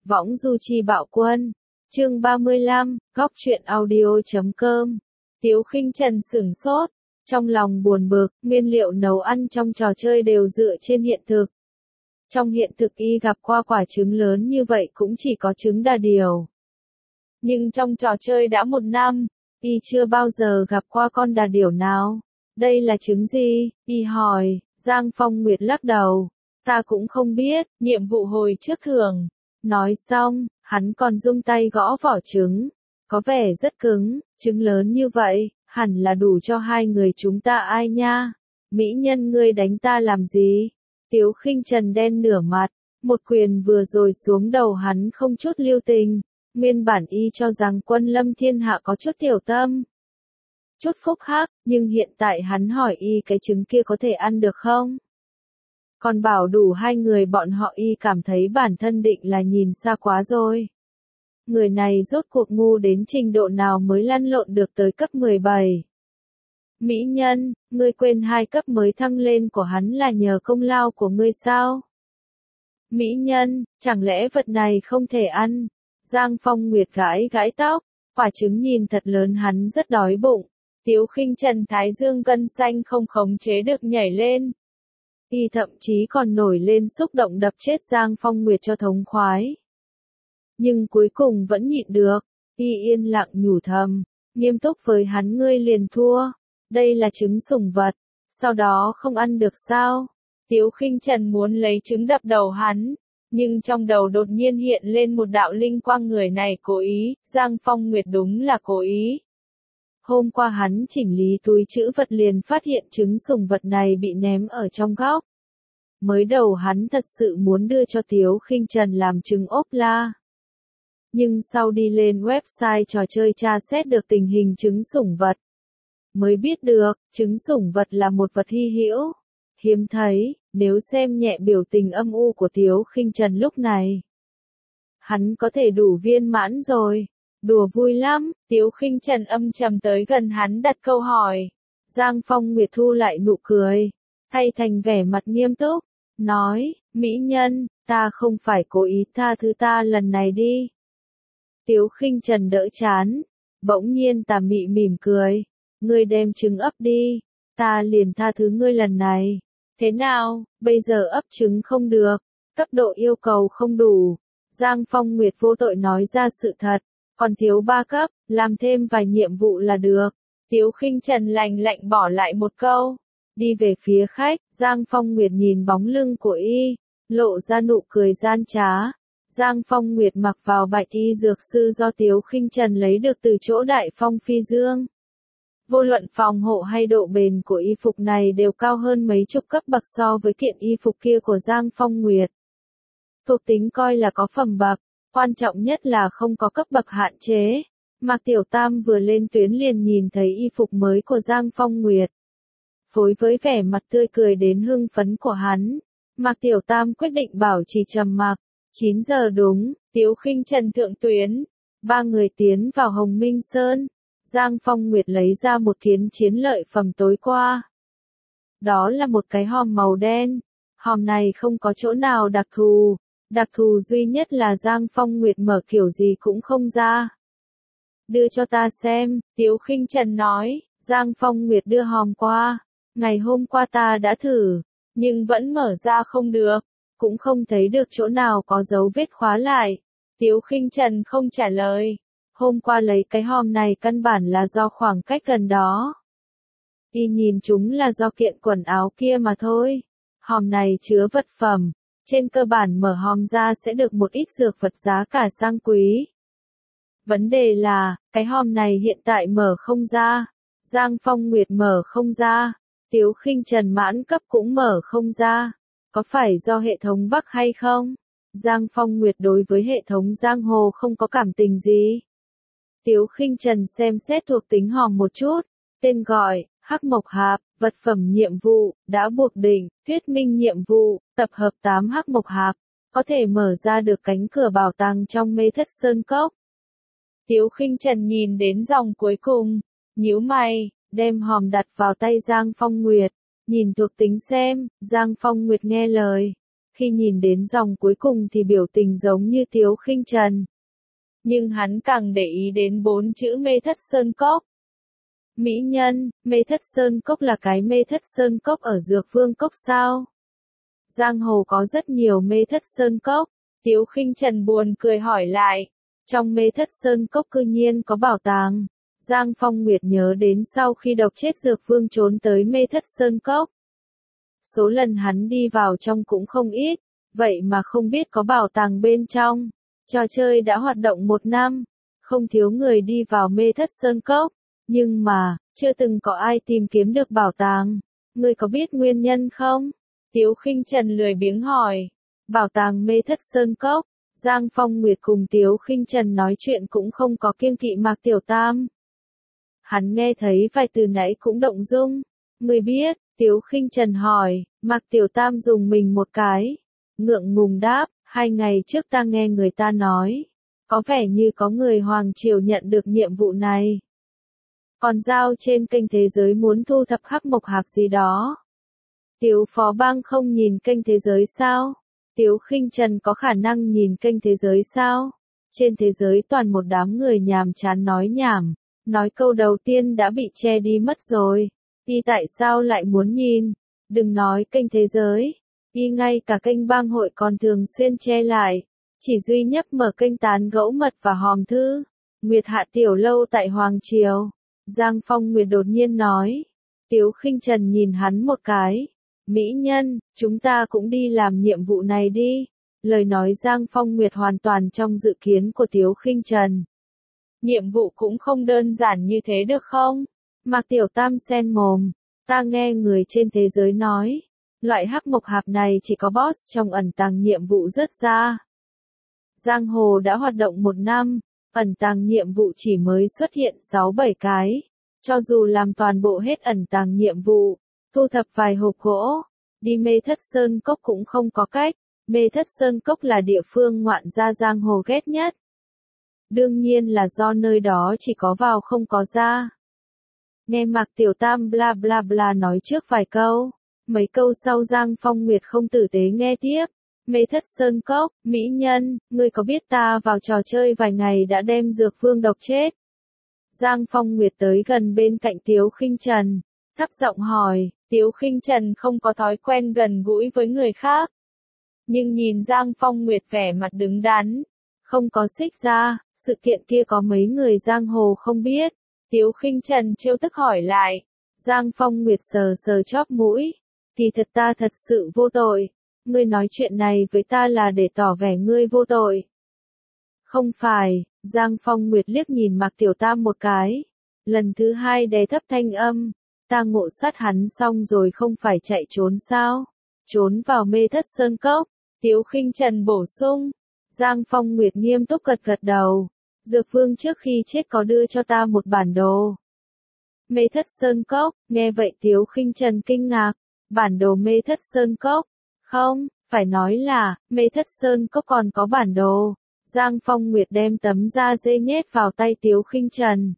Võng du chi bạo quân. Chương 35, góc truyện audio.com. Tiếu Khinh Trần sửng sốt, trong lòng buồn bực, nguyên liệu nấu ăn trong trò chơi đều dựa trên hiện thực. Trong hiện thực y gặp qua quả trứng lớn như vậy cũng chỉ có trứng đà điểu. Nhưng trong trò chơi đã 1 năm, y chưa bao giờ gặp qua con đà điểu nào. Đây là trứng gì? Y hỏi. Giang Phong Nguyệt lắc đầu. Ta cũng không biết, nhiệm vụ hồi trước thưởng. Nói xong, hắn còn dung tay gõ vỏ trứng. Có vẻ rất cứng, trứng lớn như vậy, hẳn là đủ cho 2 người chúng ta ai nha. Mỹ nhân ngươi đánh ta làm gì? Tiếu Khinh Trần đen nửa mặt, một quyền vừa rồi xuống đầu hắn không chút lưu tình. Nguyên bản y cho rằng Quân Lâm Thiên Hạ có chút tiểu tâm, chút phúc hắc, nhưng hiện tại hắn hỏi y cái trứng kia có thể ăn được không? Còn bảo đủ 2 người bọn họ, y cảm thấy bản thân định là nhìn xa quá rồi. Người này rốt cuộc ngu đến trình độ nào mới lăn lộn được tới cấp 17. Mỹ nhân, ngươi quên 2 cấp mới thăng lên của hắn là nhờ công lao của ngươi sao? Mỹ nhân, chẳng lẽ vật này không thể ăn? Giang Phong Nguyệt gãi gãi tóc, quả trứng nhìn thật lớn, hắn rất đói bụng. Tiếu Khinh Trần thái dương gân xanh không khống chế được nhảy lên. Y thậm chí còn nổi lên xúc động đập chết Giang Phong Nguyệt cho thống khoái. Nhưng cuối cùng vẫn nhịn được, y yên lặng nhủ thầm, nghiêm túc với hắn, ngươi liền thua. Đây là trứng sủng vật, sau đó không ăn được sao? Tiếu Khinh Trần muốn lấy trứng đập đầu hắn, nhưng trong đầu đột nhiên hiện lên một đạo linh quang, người này cố ý, Giang Phong Nguyệt đúng là cố ý. Hôm qua hắn chỉnh lý túi trữ vật liền phát hiện trứng sủng vật này bị ném ở trong góc. Mới đầu hắn thật sự muốn đưa cho Tiếu Khinh Trần làm trứng ốp la. Nhưng sau đi lên website trò chơi tra xét được tình hình trứng sủng vật, mới biết được, trứng sủng vật là một vật hy hữu, hiếm thấy. Nếu xem nhẹ biểu tình âm u của Tiếu Khinh Trần lúc này, hắn có thể đủ viên mãn rồi. Đùa vui lắm. Tiếu Khinh Trần âm trầm tới gần hắn đặt câu hỏi. Giang Phong Nguyệt thu lại nụ cười, thay thành vẻ mặt nghiêm túc, nói, Mỹ nhân, ta không phải cố ý, tha thứ ta lần này đi. Tiếu Khinh Trần đỡ chán, bỗng nhiên tà mị mỉm cười, ngươi đem trứng ấp đi, ta liền tha thứ ngươi lần này. Thế nào, bây giờ ấp trứng không được, cấp độ yêu cầu không đủ. Giang Phong Nguyệt vô tội nói ra sự thật, còn thiếu 3 cấp, làm thêm vài nhiệm vụ là được. Tiếu Khinh Trần lạnh lạnh bỏ lại một câu, đi về phía khách. Giang Phong Nguyệt nhìn bóng lưng của y, lộ ra nụ cười gian trá. Giang Phong Nguyệt mặc vào bạch y dược sư do Tiếu Khinh Trần lấy được từ chỗ Đại Phong Phi Dương. Vô luận phòng hộ hay độ bền của y phục này đều cao hơn mấy chục cấp bậc so với kiện y phục kia của Giang Phong Nguyệt. Thuộc tính coi là có phẩm bậc, quan trọng nhất là không có cấp bậc hạn chế. Mạc Tiểu Tam vừa lên tuyến liền nhìn thấy y phục mới của Giang Phong Nguyệt. Phối với vẻ mặt tươi cười đến hưng phấn của hắn, Mạc Tiểu Tam quyết định bảo trì trầm mặc. 9 giờ đúng, Tiếu Khinh Trần thượng tuyến, 3 người tiến vào Hồng Minh Sơn. Giang Phong Nguyệt lấy ra một kiến chiến lợi phẩm tối qua. Đó là một cái hòm màu đen. Hòm này không có chỗ nào đặc thù duy nhất là Giang Phong Nguyệt mở kiểu gì cũng không ra. Đưa cho ta xem, Tiếu Khinh Trần nói. Giang Phong Nguyệt đưa hòm qua. Ngày hôm qua ta đã thử, nhưng vẫn mở ra không được, cũng không thấy được chỗ nào có dấu vết khóa lại. Tiếu Khinh Trần không trả lời. Hôm qua lấy cái hòm này căn bản là do khoảng cách gần đó. Y nhìn chúng là do kiện quần áo kia mà thôi. Hòm này chứa vật phẩm, trên cơ bản mở hòm ra sẽ được một ít dược vật giá cả sang quý. Vấn đề là, cái hòm này hiện tại mở không ra. Giang Phong Nguyệt mở không ra, Tiếu Khinh Trần mãn cấp cũng mở không ra. Có phải do hệ thống bug hay không? Giang Phong Nguyệt đối với hệ thống giang hồ không có cảm tình gì. Tiếu Khinh Trần xem xét thuộc tính hòm một chút. Tên gọi, Hắc Mộc Hạp, vật phẩm nhiệm vụ, đã buộc định, thuyết minh nhiệm vụ, tập hợp 8 Hắc Mộc Hạp, có thể mở ra được cánh cửa bảo tàng trong Mê Thất Sơn Cốc. Tiếu Khinh Trần nhìn đến dòng cuối cùng, nhíu mày, đem hòm đặt vào tay Giang Phong Nguyệt, nhìn thuộc tính xem. Giang Phong Nguyệt nghe lời, Khi nhìn đến dòng cuối cùng thì biểu tình giống như Tiếu Khinh Trần. Nhưng hắn càng để ý đến 4 chữ Mê Thất Sơn Cốc. Mỹ nhân, Mê Thất Sơn Cốc là cái Mê Thất Sơn Cốc ở Dược Vương Cốc sao? Giang hồ có rất nhiều Mê Thất Sơn Cốc. Tiếu Khinh Trần buồn cười hỏi lại. Trong Mê Thất Sơn Cốc cư nhiên có bảo tàng. Giang Phong Nguyệt nhớ đến sau khi độc chết Dược Vương trốn tới Mê Thất Sơn Cốc. Số lần hắn đi vào trong cũng không ít, vậy mà không biết có bảo tàng bên trong. Trò chơi đã hoạt động 1 năm, không thiếu người đi vào Mê Thất Sơn Cốc, nhưng mà, chưa từng có ai tìm kiếm được bảo tàng. Ngươi có biết nguyên nhân không? Tiếu Khinh Trần lười biếng hỏi. Bảo tàng Mê Thất Sơn Cốc. Giang Phong Nguyệt cùng Tiếu Khinh Trần nói chuyện cũng không có kiêng kỵ Mạc Tiểu Tam. Hắn nghe thấy vài từ nãy cũng động dung. Ngươi biết, Tiếu Khinh Trần hỏi, Mạc Tiểu Tam dùng mình một cái. Ngượng ngùng đáp, 2 ngày trước ta nghe người ta nói. Có vẻ như có người Hoàng Triều nhận được nhiệm vụ này. Còn giao trên kênh Thế Giới muốn thu thập hắc mộc hạp gì đó. Tiếu Phó Bang không nhìn kênh Thế Giới sao? Tiếu Khinh Trần có khả năng nhìn kênh Thế Giới sao? Trên thế giới toàn một đám người nhàm chán nói nhảm. Nói câu đầu tiên đã bị che đi mất rồi. Y tại sao lại muốn nhìn? Đừng nói kênh Thế Giới. Y ngay cả kênh Bang Hội còn thường xuyên che lại. Chỉ duy nhất mở kênh Tán Gẫu Mật và Hòm Thư. Nguyệt Hạ Tiểu Lâu tại Hoàng Triều. Giang Phong Nguyệt đột nhiên nói. Tiếu Khinh Trần nhìn hắn một cái. Mỹ nhân, chúng ta cũng đi làm nhiệm vụ này đi. Lời nói Giang Phong Nguyệt hoàn toàn trong dự kiến của Tiếu Khinh Trần. Nhiệm vụ cũng không đơn giản như thế được không? Mạc Tiểu Tam sen mồm. Ta nghe người trên thế giới nói. Loại hắc mộc hạp này chỉ có boss trong ẩn tàng nhiệm vụ rớt ra. Giang hồ đã hoạt động 1 năm. Ẩn tàng nhiệm vụ chỉ mới xuất hiện 6-7 cái. Cho dù làm toàn bộ hết ẩn tàng nhiệm vụ, thu thập vài hộp gỗ, đi Mê Thất Sơn Cốc cũng không có cách. Mê Thất Sơn Cốc là địa phương ngoạn gia giang hồ ghét nhất. Đương nhiên là do nơi đó chỉ có vào không có ra. Nghe Mạc Tiểu Tam bla bla bla nói trước vài câu. Mấy câu sau Giang Phong Nguyệt không tử tế nghe tiếp. Mê Thất Sơn Cốc, mỹ nhân, ngươi có biết ta vào trò chơi vài ngày đã đem Dược Vương độc chết? Giang Phong Nguyệt tới gần bên cạnh Tiếu Khinh Trần, thấp giọng hỏi. Tiếu Khinh Trần không có thói quen gần gũi với người khác. Nhưng nhìn Giang Phong Nguyệt vẻ mặt đứng đắn, không có xích ra, sự kiện kia có mấy người giang hồ không biết. Tiếu Khinh Trần trêu tức hỏi lại. Giang Phong Nguyệt sờ sờ chóp mũi. Thì thật ta thật sự vô tội. Ngươi nói chuyện này với ta là để tỏ vẻ ngươi vô tội. Không phải, Giang Phong Nguyệt liếc nhìn Mạc Tiểu Tam một cái. Lần thứ 2 đè thấp thanh âm. Ta ngộ sát hắn xong rồi không phải chạy trốn sao? Trốn vào Mê Thất Sơn Cốc. Tiếu Khinh Trần bổ sung. Giang Phong Nguyệt nghiêm túc gật gật đầu. Dược Vương trước khi chết có đưa cho ta một bản đồ. Mê Thất Sơn Cốc, nghe vậy Tiếu Khinh Trần kinh ngạc. Bản đồ Mê Thất Sơn Cốc. Không, phải nói là, Mê Thất Sơn Cốc còn có bản đồ. Giang Phong Nguyệt đem tấm da dê nhét vào tay Tiếu Khinh Trần.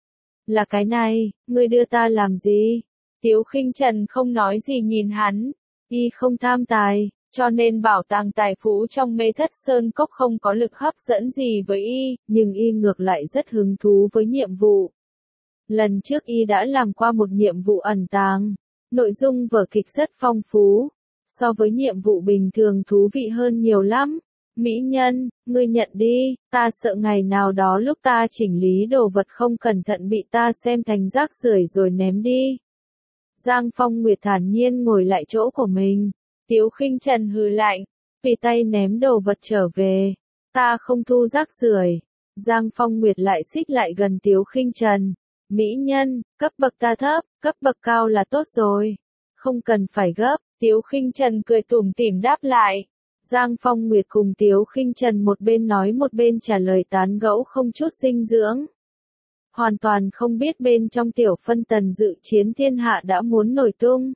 Là cái này, ngươi đưa ta làm gì? Tiếu Khinh Trần không nói gì nhìn hắn. Y không tham tài, cho nên bảo tàng tài phú trong Mê Thất Sơn Cốc không có lực hấp dẫn gì với Y, nhưng Y ngược lại rất hứng thú với nhiệm vụ. Lần trước Y đã làm qua một nhiệm vụ ẩn tàng. Nội dung vở kịch rất phong phú. So với nhiệm vụ bình thường thú vị hơn nhiều lắm. Mỹ nhân, ngươi nhận đi, ta sợ ngày nào đó lúc ta chỉnh lý đồ vật không cẩn thận bị ta xem thành rác rưởi rồi ném đi. Giang Phong Nguyệt thản nhiên ngồi lại chỗ của mình. Tiếu Khinh Trần hừ lạnh, vì tay ném đồ vật trở về. Ta không thu rác rưởi. Giang Phong Nguyệt lại xích lại gần Tiếu Khinh Trần. Mỹ nhân, cấp bậc ta thấp, cấp bậc cao là tốt rồi. Không cần phải gấp, Tiếu Khinh Trần cười tủm tỉm đáp lại. Giang Phong Nguyệt cùng Tiếu Khinh Trần một bên nói một bên trả lời tán gẫu không chút dinh dưỡng. Hoàn toàn không biết bên trong tiểu phân tần dự chiến thiên hạ đã muốn nổi tung.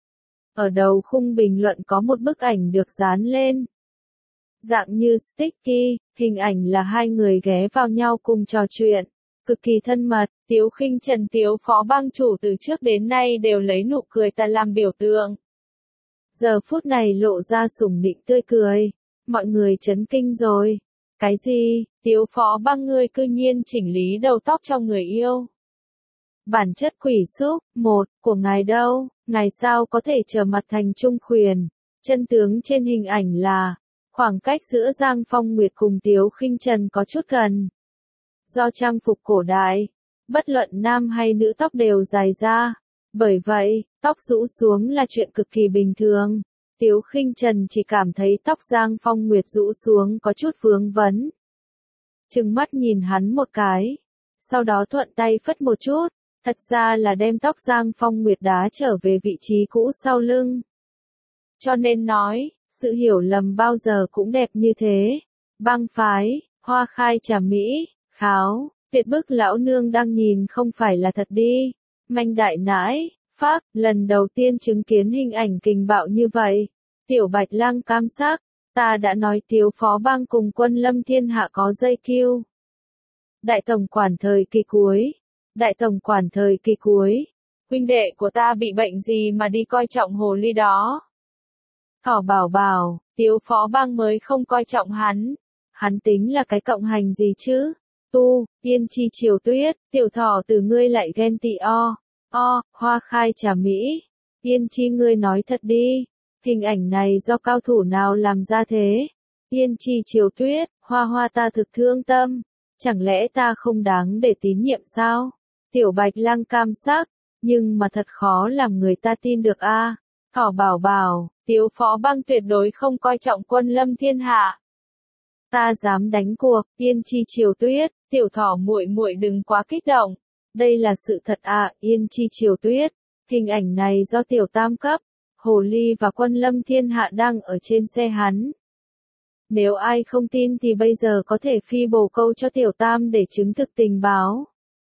Ở đầu khung bình luận có một bức ảnh được dán lên. Dạng như sticky, hình ảnh là 2 người ghé vào nhau cùng trò chuyện. Cực kỳ thân mật, Tiếu Khinh Trần Tiếu Phó Bang chủ từ trước đến nay đều lấy nụ cười ta làm biểu tượng. giờ phút này lộ ra sủng nịnh tươi cười. Mọi người chấn kinh rồi. Cái gì, Tiếu Phó Bang ngươi cư nhiên chỉnh lý đầu tóc cho người yêu. Bản chất quỷ xúc, của ngài đâu, ngài sao có thể trở mặt thành trung khuyền. Chân tướng trên hình ảnh là, khoảng cách giữa Giang Phong Nguyệt cùng Tiếu Khinh Trần có chút gần. Do trang phục cổ đại, bất luận nam hay nữ tóc đều dài ra. Bởi vậy, tóc rũ xuống là chuyện cực kỳ bình thường. Tiếu Khinh Trần chỉ cảm thấy tóc Giang Phong Nguyệt rũ xuống có chút vướng vấn. Trừng mắt nhìn hắn một cái. Sau đó thuận tay phất một chút. Thật ra là đem tóc Giang Phong Nguyệt đá trở về vị trí cũ sau lưng. Cho nên nói, sự hiểu lầm bao giờ cũng đẹp như thế. Bang phái, hoa khai trà mỹ, kháo, tuyệt bức lão nương đang nhìn không phải là thật đi. Manh đại nãi, phác, lần đầu tiên chứng kiến hình ảnh kình bạo như vậy. Tiểu Bạch Lang cam sắc, ta đã nói Tiếu Phó Bang cùng Quân Lâm Thiên Hạ có dây kiêu. Đại tổng quản thời kỳ cuối, huynh đệ của ta bị bệnh gì mà đi coi trọng hồ ly đó. Thỏ bảo, Tiếu Phó Bang mới không coi trọng hắn. Hắn tính là cái cộng hành gì chứ? Yên chi chiều tuyết, tiểu thỏ từ ngươi lại ghen tị hoa khai trà mỹ. Yên chi ngươi nói thật đi, hình ảnh này do cao thủ nào làm ra thế? Yên chi chiều tuyết, hoa ta thực thương tâm, chẳng lẽ ta không đáng để tín nhiệm sao? Tiểu Bạch Lang cam sắc, nhưng mà thật khó làm người ta tin được a. Thỏ bảo, Tiếu Phó Bang tuyệt đối không coi trọng Quân Lâm Thiên Hạ. Ta dám đánh cuộc, Yên chi chiều tuyết, tiểu thỏ muội muội đừng quá kích động. Đây là sự thật Yên chi chiều tuyết. Hình ảnh này do tiểu tam cấp, hồ ly và Quân Lâm Thiên Hạ đang ở trên xe hắn. Nếu ai không tin thì bây giờ có thể phi bồ câu cho tiểu tam để chứng thực tình báo.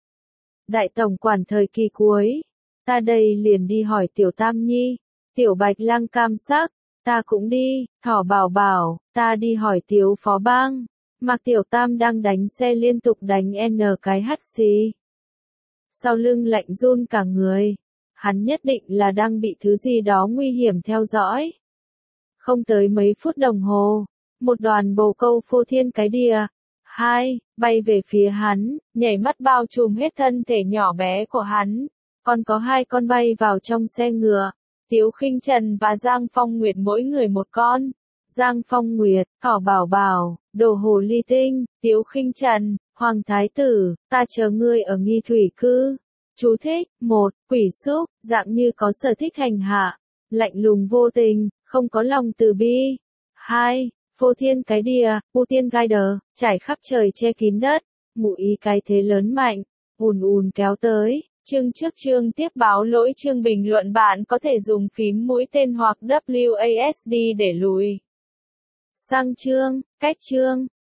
Đại tổng quản thời kỳ cuối, ta đây liền đi hỏi tiểu tam nhi. Tiểu Bạch Lang cam sắc, ta cũng đi. Thỏ bảo, ta đi hỏi Tiếu Phó Bang. Mạc tiểu tam đang đánh xe liên tục đánh cái hắt xì. Sau lưng lạnh run cả người. Hắn nhất định là đang bị thứ gì đó nguy hiểm theo dõi. Không tới mấy phút đồng hồ, một đoàn bồ câu phô thiên cái đìa, bay về phía hắn, nhảy mắt bao trùm hết thân thể nhỏ bé của hắn. Còn có 2 con bay vào trong xe ngựa. Tiếu Khinh Trần và Giang Phong Nguyệt mỗi người một con. Giang Phong Nguyệt, Thỏ bảo, đồ hồ ly tinh. Tiếu Khinh Trần, Hoàng Thái Tử, ta chờ ngươi ở Nghi Thủy Cư. Chú thích, 1. Quỷ xúc, dạng như có sở thích hành hạ, lạnh lùng vô tình, không có lòng từ bi. 2. Phô thiên cái đìa, ưu tiên gai đờ, trải khắp trời che kín đất, ngụ ý cái thế lớn mạnh, ùn kéo tới. Chương trước chương tiếp báo lỗi chương bình luận bạn có thể dùng phím mũi tên hoặc WASD để lùi sang chương, cách chương.